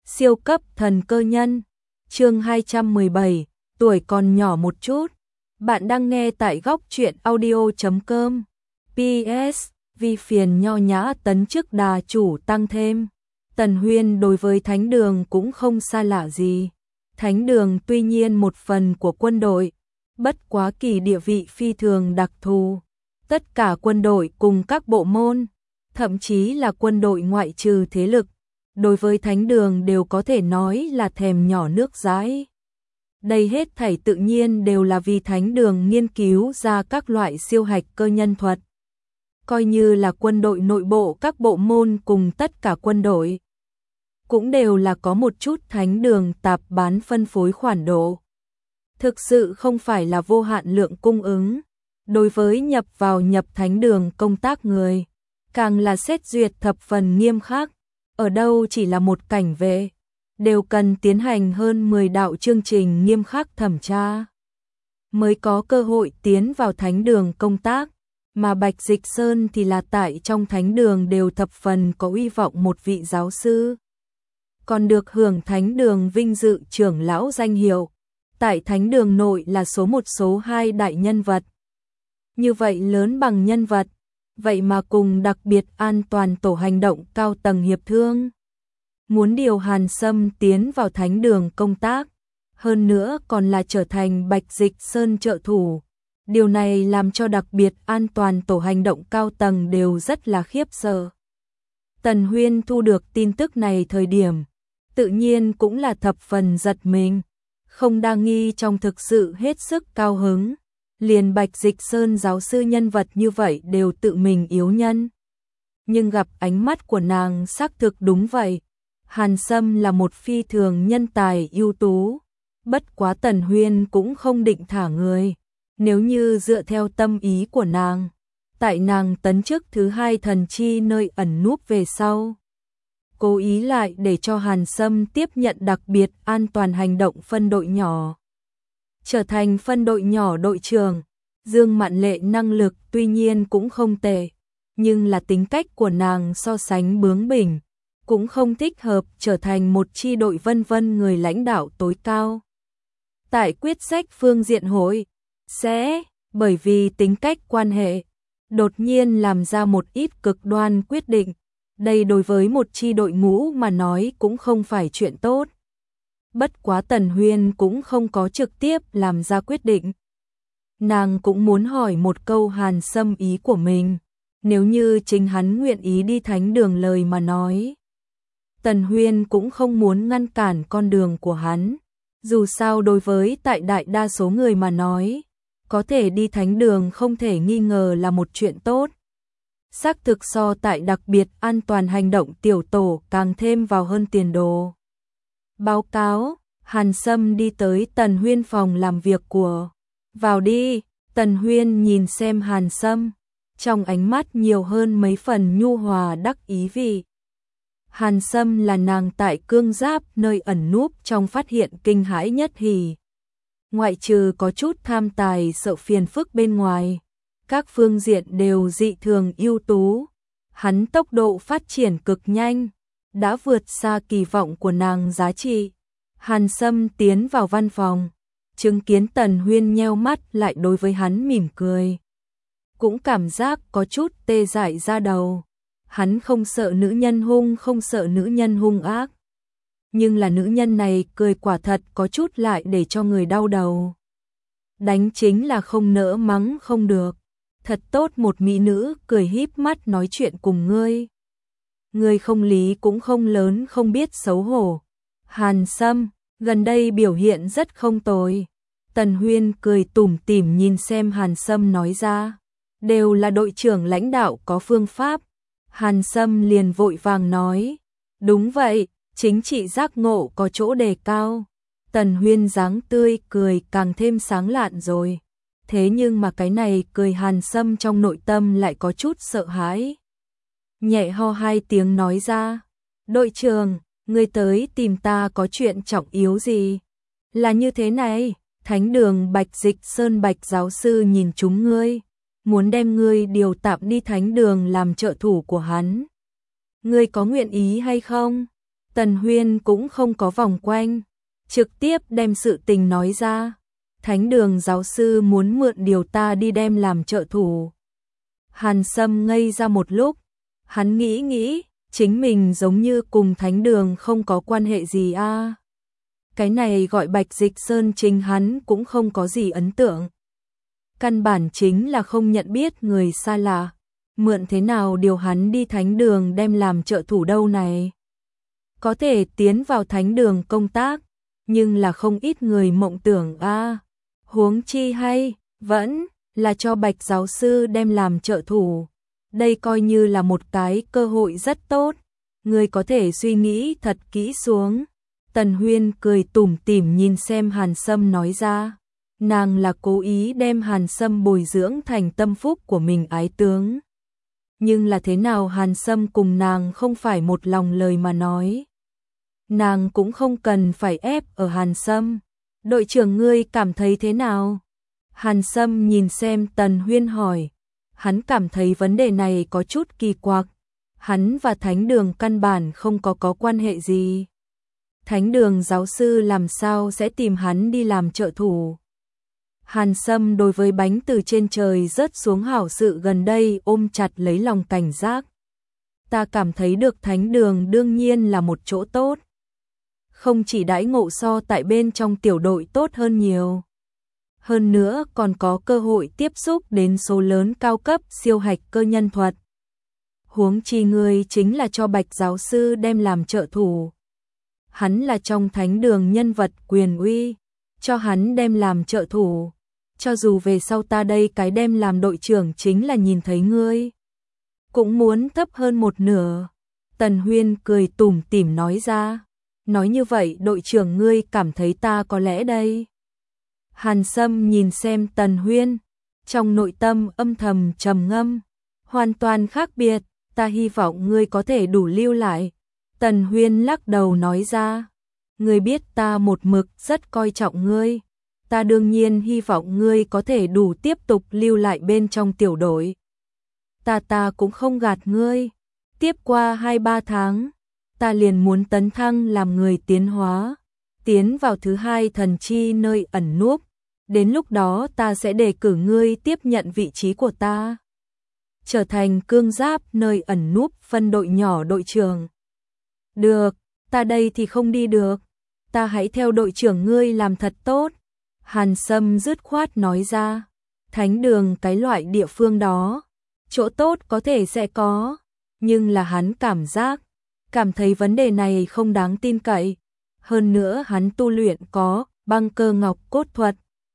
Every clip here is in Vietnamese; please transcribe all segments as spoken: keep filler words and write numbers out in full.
Siêu cấp thần cơ nhân, chương hai trăm mười bảy, tuổi còn nhỏ một chút. Bạn đang nghe tại góc truyện audio chấm com. pê ét, vì phiền nho nhã tấn chức đà chủ tăng thêm. Tần Huyên đối với thánh đường cũng không xa lạ gì. Thánh đường tuy nhiên một phần của quân đội, bất quá kỳ địa vị phi thường đặc thù. Tất cả quân đội cùng các bộ môn, thậm chí là quân đội ngoại trừ thế lực, đối với thánh đường đều có thể nói là thèm nhỏ nước dãi. Đây hết thảy tự nhiên đều là vì thánh đường nghiên cứu ra các loại siêu hạch cơ nhân thuật. Coi như là quân đội nội bộ các bộ môn cùng tất cả quân đội, cũng đều là có một chút thánh đường tạp bán phân phối khoản độ. Thực sự không phải là vô hạn lượng cung ứng. Đối với nhập vào nhập thánh đường công tác người, càng là xét duyệt thập phần nghiêm khắc. Ở đâu chỉ là một cảnh vệ, đều cần tiến hành hơn mười đạo chương trình nghiêm khắc thẩm tra, mới có cơ hội tiến vào thánh đường công tác. Mà Bạch Dịch Sơn thì là tại trong thánh đường đều thập phần có uy vọng một vị giáo sư, còn được hưởng thánh đường vinh dự trưởng lão danh hiệu, tại thánh đường nội là số một số hai đại nhân vật. Như vậy lớn bằng nhân vật, vậy mà cùng đặc biệt an toàn tổ hành động cao tầng hiệp thương, muốn điều Hàn Sâm tiến vào thánh đường công tác, hơn nữa còn là trở thành Bạch Dịch Sơn trợ thủ. Điều này làm cho đặc biệt an toàn tổ hành động cao tầng đều rất là khiếp sợ. Tần Huyên thu được tin tức này thời điểm, tự nhiên cũng là thập phần giật mình, không đa nghi trong thực sự hết sức cao hứng. Liền Bạch Dịch Sơn giáo sư nhân vật như vậy đều tự mình yếu nhân. Nhưng gặp ánh mắt của nàng xác thực đúng vậy. Hàn Sâm là một phi thường nhân tài ưu tú. Bất quá Tần Huyên cũng không định thả người. Nếu như dựa theo tâm ý của nàng, tại nàng tấn chức thứ hai thần chi nơi ẩn núp về sau, cố ý lại để cho Hàn Sâm tiếp nhận đặc biệt an toàn hành động phân đội nhỏ. Trở thành phân đội nhỏ đội trưởng, Dương Mạn Lệ năng lực tuy nhiên cũng không tệ, nhưng là tính cách của nàng so sánh bướng bỉnh, cũng không thích hợp trở thành một chi đội vân vân người lãnh đạo tối cao. Tại quyết sách phương diện hội, sẽ, bởi vì tính cách quan hệ, đột nhiên làm ra một ít cực đoan quyết định. Đây đối với một chi đội ngũ mà nói cũng không phải chuyện tốt. Bất quá Tần Huyên cũng không có trực tiếp làm ra quyết định. Nàng cũng muốn hỏi một câu Hàn Sâm ý của mình, nếu như chính hắn nguyện ý đi thánh đường lời mà nói. Tần Huyên cũng không muốn ngăn cản con đường của hắn, dù sao đối với tại đại đa số người mà nói, có thể đi thánh đường không thể nghi ngờ là một chuyện tốt. Xác thực so tại đặc biệt an toàn hành động tiểu tổ càng thêm vào hơn tiền đồ. Báo cáo, Hàn Sâm đi tới Tần Huyên phòng làm việc của. Vào đi. Tần Huyên nhìn xem Hàn Sâm, trong ánh mắt nhiều hơn mấy phần nhu hòa đắc ý vị. Hàn Sâm là nàng tại cương giáp nơi ẩn núp trong phát hiện kinh hãi nhất hỉ. Ngoại trừ có chút tham tài sợ phiền phức bên ngoài, các phương diện đều dị thường ưu tú. Hắn tốc độ phát triển cực nhanh, đã vượt xa kỳ vọng của nàng giá trị. Hàn Sâm tiến vào văn phòng, chứng kiến Tần Huyên nheo mắt lại đối với hắn mỉm cười. Cũng cảm giác có chút tê dại da đầu. Hắn không sợ nữ nhân hung, không sợ nữ nhân hung ác. Nhưng là nữ nhân này cười quả thật có chút lại để cho người đau đầu. Đánh chính là không nỡ mắng không được. Thật tốt một mỹ nữ cười híp mắt nói chuyện cùng ngươi. Ngươi không lý cũng không lớn không biết xấu hổ. Hàn Sâm, gần đây biểu hiện rất không tồi. Tần Huyên cười tủm tỉm nhìn xem Hàn Sâm nói ra. Đều là đội trưởng lãnh đạo có phương pháp. Hàn Sâm liền vội vàng nói. Đúng vậy, chính trị giác ngộ có chỗ đề cao. Tần Huyên dáng tươi cười càng thêm sáng lạn rồi. Thế nhưng mà cái này cười Hàn Sâm trong nội tâm lại có chút sợ hãi. Nhẹ ho hai tiếng nói ra. Đội trưởng, ngươi tới tìm ta có chuyện trọng yếu gì? Là như thế này, thánh đường Bạch Dịch Sơn Bạch giáo sư nhìn chúng ngươi, muốn đem ngươi điều tạm đi thánh đường làm trợ thủ của hắn. Ngươi có nguyện ý hay không? Tần Huyên cũng không có vòng quanh, trực tiếp đem sự tình nói ra. Thánh đường giáo sư muốn mượn điều ta đi đem làm trợ thủ. Hàn Sâm ngây ra một lúc, hắn nghĩ nghĩ, chính mình giống như cùng thánh đường không có quan hệ gì a. À. Cái này gọi Bạch Dịch Sơn chính hắn cũng không có gì ấn tượng. Căn bản chính là không nhận biết người xa lạ, mượn thế nào điều hắn đi thánh đường đem làm trợ thủ đâu này. Có thể tiến vào thánh đường công tác, nhưng là không ít người mộng tưởng a. À. Huống chi hay, vẫn là cho Bạch giáo sư đem làm trợ thủ. Đây coi như là một cái cơ hội rất tốt, người có thể suy nghĩ thật kỹ xuống. Tần Huyên cười tủm tỉm nhìn xem Hàn Sâm nói ra, nàng là cố ý đem Hàn Sâm bồi dưỡng thành tâm phúc của mình ái tướng. Nhưng là thế nào Hàn Sâm cùng nàng không phải một lòng lời mà nói. Nàng cũng không cần phải ép ở Hàn Sâm. Đội trưởng ngươi cảm thấy thế nào? Hàn Sâm nhìn xem Tần Huyên hỏi. Hắn cảm thấy vấn đề này có chút kỳ quặc. Hắn và thánh đường căn bản không có có quan hệ gì. Thánh đường giáo sư làm sao sẽ tìm hắn đi làm trợ thủ? Hàn Sâm đối với bánh từ trên trời rớt xuống hảo sự gần đây ôm chặt lấy lòng cảnh giác. Ta cảm thấy được thánh đường đương nhiên là một chỗ tốt. Không chỉ đãi ngộ so tại bên trong tiểu đội tốt hơn nhiều. Hơn nữa còn có cơ hội tiếp xúc đến số lớn cao cấp siêu hạch cơ nhân thuật. Huống chi người chính là cho Bạch giáo sư đem làm trợ thủ. Hắn là trong thánh đường nhân vật quyền uy, cho hắn đem làm trợ thủ. Cho dù về sau ta đây cái đem làm đội trưởng chính là nhìn thấy ngươi, cũng muốn thấp hơn một nửa. Tần Huyên cười tủm tỉm nói ra. Nói như vậy đội trưởng ngươi cảm thấy ta có lẽ đây. Hàn Sâm nhìn xem Tần Huyên, trong nội tâm âm thầm trầm ngâm. Hoàn toàn khác biệt, ta hy vọng ngươi có thể đủ lưu lại. Tần Huyên lắc đầu nói ra. Ngươi biết ta một mực rất coi trọng ngươi. Ta đương nhiên hy vọng ngươi có thể đủ tiếp tục lưu lại bên trong tiểu đội. Ta ta cũng không gạt ngươi. Tiếp qua hai ba tháng, ta liền muốn tấn thăng làm người tiến hóa, tiến vào thứ hai thần chi nơi ẩn núp. Đến lúc đó ta sẽ đề cử ngươi tiếp nhận vị trí của ta, trở thành cương giáp nơi ẩn núp phân đội nhỏ đội trưởng. Được, ta đây thì không đi được. Ta hãy theo đội trưởng ngươi làm thật tốt. Hàn Sâm dứt khoát nói ra. Thánh đường cái loại địa phương đó, chỗ tốt có thể sẽ có, nhưng là hắn cảm giác, cảm thấy vấn đề này không đáng tin cậy. Hơn nữa hắn tu luyện có băng cơ ngọc cốt thuật.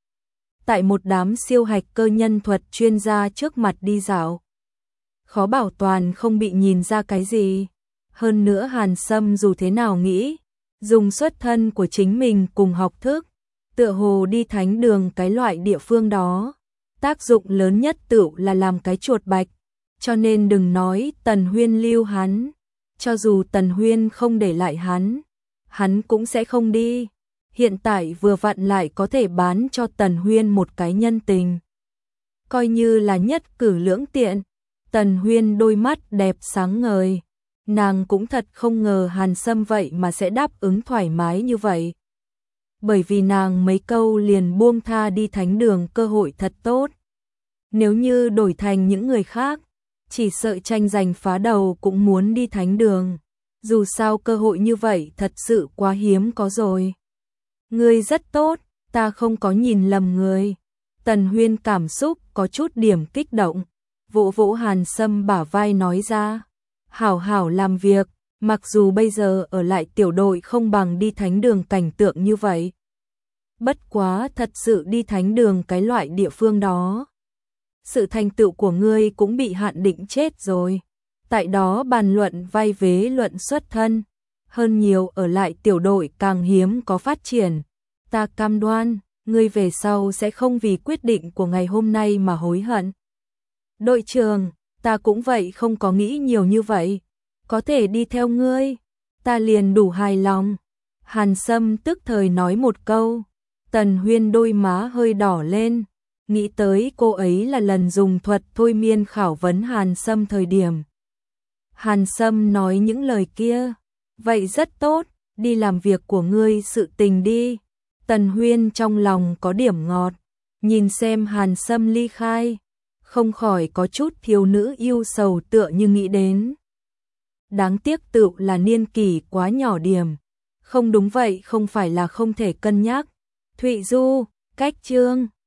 Tại một đám siêu hạch cơ nhân thuật chuyên gia trước mặt đi dạo, khó bảo toàn không bị nhìn ra cái gì. Hơn nữa Hàn Sâm dù thế nào nghĩ, dùng xuất thân của chính mình cùng học thức, tựa hồ đi thánh đường cái loại địa phương đó, tác dụng lớn nhất tự là làm cái chuột bạch. Cho nên đừng nói Tần Huyên lưu hắn, cho dù Tần Huyên không để lại hắn, hắn cũng sẽ không đi. Hiện tại vừa vặn lại có thể bán cho Tần Huyên một cái nhân tình, coi như là nhất cử lưỡng tiện. Tần Huyên đôi mắt đẹp sáng ngời, nàng cũng thật không ngờ Hàn Sâm vậy mà sẽ đáp ứng thoải mái như vậy. Bởi vì nàng mấy câu liền buông tha đi thánh đường cơ hội thật tốt. Nếu như đổi thành những người khác, chỉ sợ tranh giành phá đầu cũng muốn đi thánh đường. Dù sao cơ hội như vậy thật sự quá hiếm có rồi. Ngươi rất tốt, ta không có nhìn lầm người. Tần Huyên cảm xúc có chút điểm kích động, vỗ vỗ Hàn Sâm bả vai nói ra. Hảo hảo làm việc, mặc dù bây giờ ở lại tiểu đội không bằng đi thánh đường cảnh tượng như vậy. Bất quá thật sự đi thánh đường cái loại địa phương đó, sự thành tựu của ngươi cũng bị hạn định chết rồi. Tại đó bàn luận vai vế luận xuất thân, hơn nhiều ở lại tiểu đội càng hiếm có phát triển. Ta cam đoan, ngươi về sau sẽ không vì quyết định của ngày hôm nay mà hối hận. Đội trưởng, ta cũng vậy không có nghĩ nhiều như vậy. Có thể đi theo ngươi, ta liền đủ hài lòng. Hàn Sâm tức thời nói một câu. Tần Huyên đôi má hơi đỏ lên, nghĩ tới cô ấy là lần dùng thuật thôi miên khảo vấn Hàn Sâm thời điểm. Hàn Sâm nói những lời kia, Vậy rất tốt, đi làm việc của ngươi sự tình đi. Tần Huyên trong lòng có điểm ngọt, nhìn xem Hàn Sâm ly khai, không khỏi có chút thiếu nữ yêu sầu tựa như nghĩ đến. Đáng tiếc tự là niên kỷ quá nhỏ điểm, không đúng vậy không phải là không thể cân nhắc. Thụy Du, cách chương